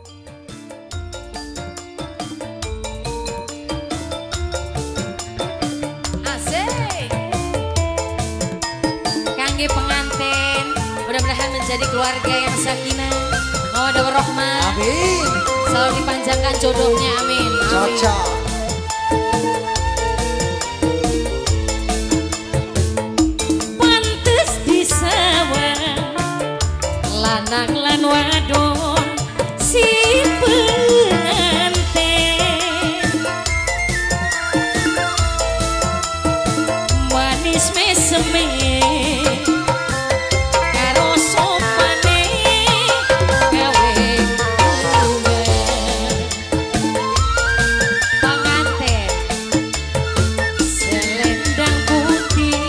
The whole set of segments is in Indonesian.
Asik. Kangge pengantin, mudah-mudahan menjadi keluarga yang sakinah, mawaddah warahmah. Amin. Selalu dipanjangkan jodohnya, amin. Cocok. Pantes disawang lanang lan wadon si pengantin manis meseme karo sopane gawe hubungan pengantin selendang putih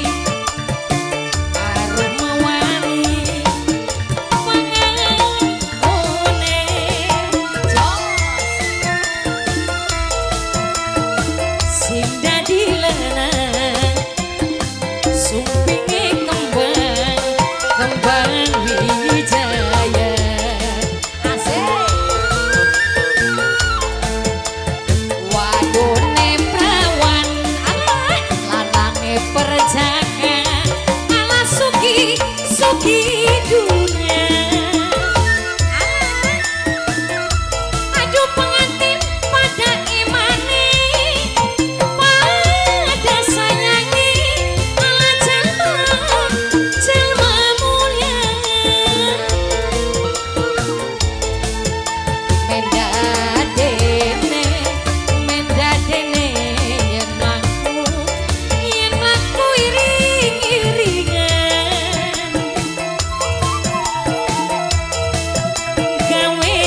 aroma wangi pengagone sing dadi lenang sumpinge kembang wijaya asik wadone prawan alah lanange perjaka alah sugi dunia aduh pengantin pada imani pada sayangi alah jalma mulia mendadene yen aku iring-iringan gawe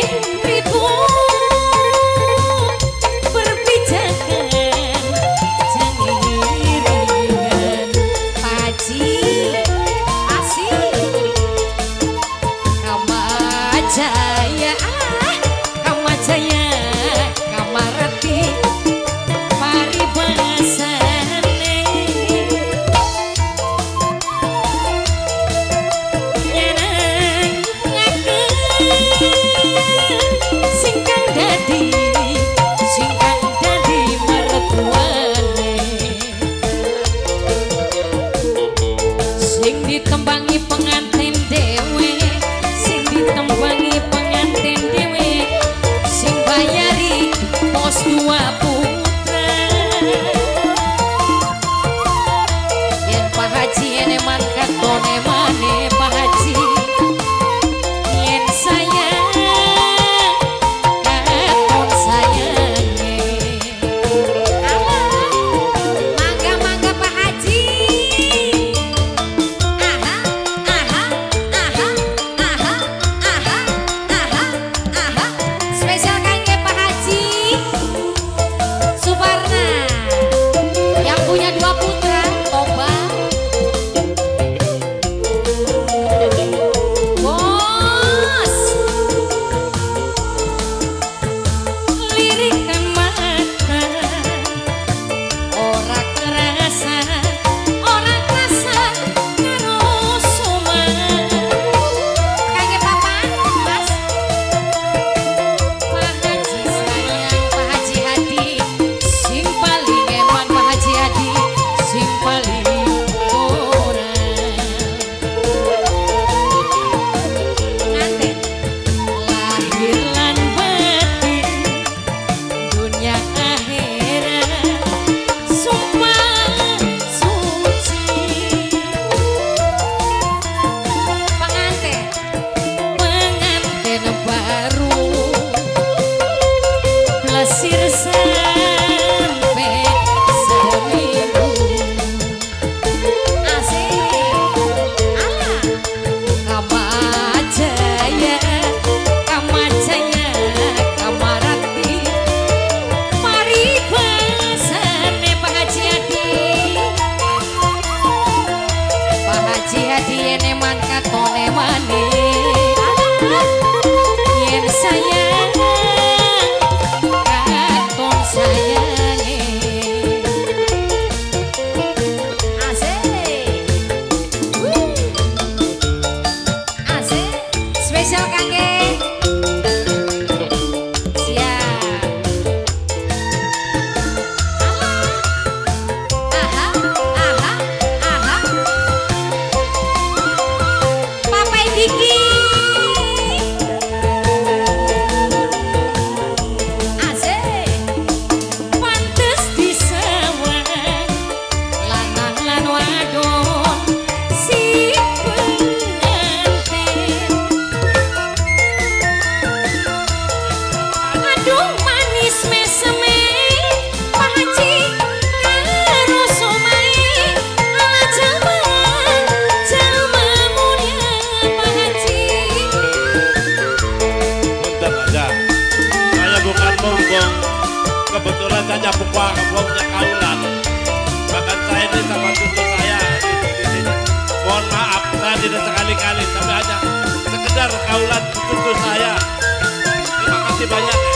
ribut berpijakan jangan iringan paci asik Kamajaya Kamajaya Kamarati paribasane nyeneng singkang dadi mertuane sing ditembangi pengantin dewe sing ditembangi pengantin dewe sing bayari pos dua putra yen Pak Haji ene man katone mane Pak Haji yen sayang katon sayange alah mangga Pak Haji aha tidak sekali-kali, tapi hanya sekedar kaulan cucu saya. Terima kasih banyak.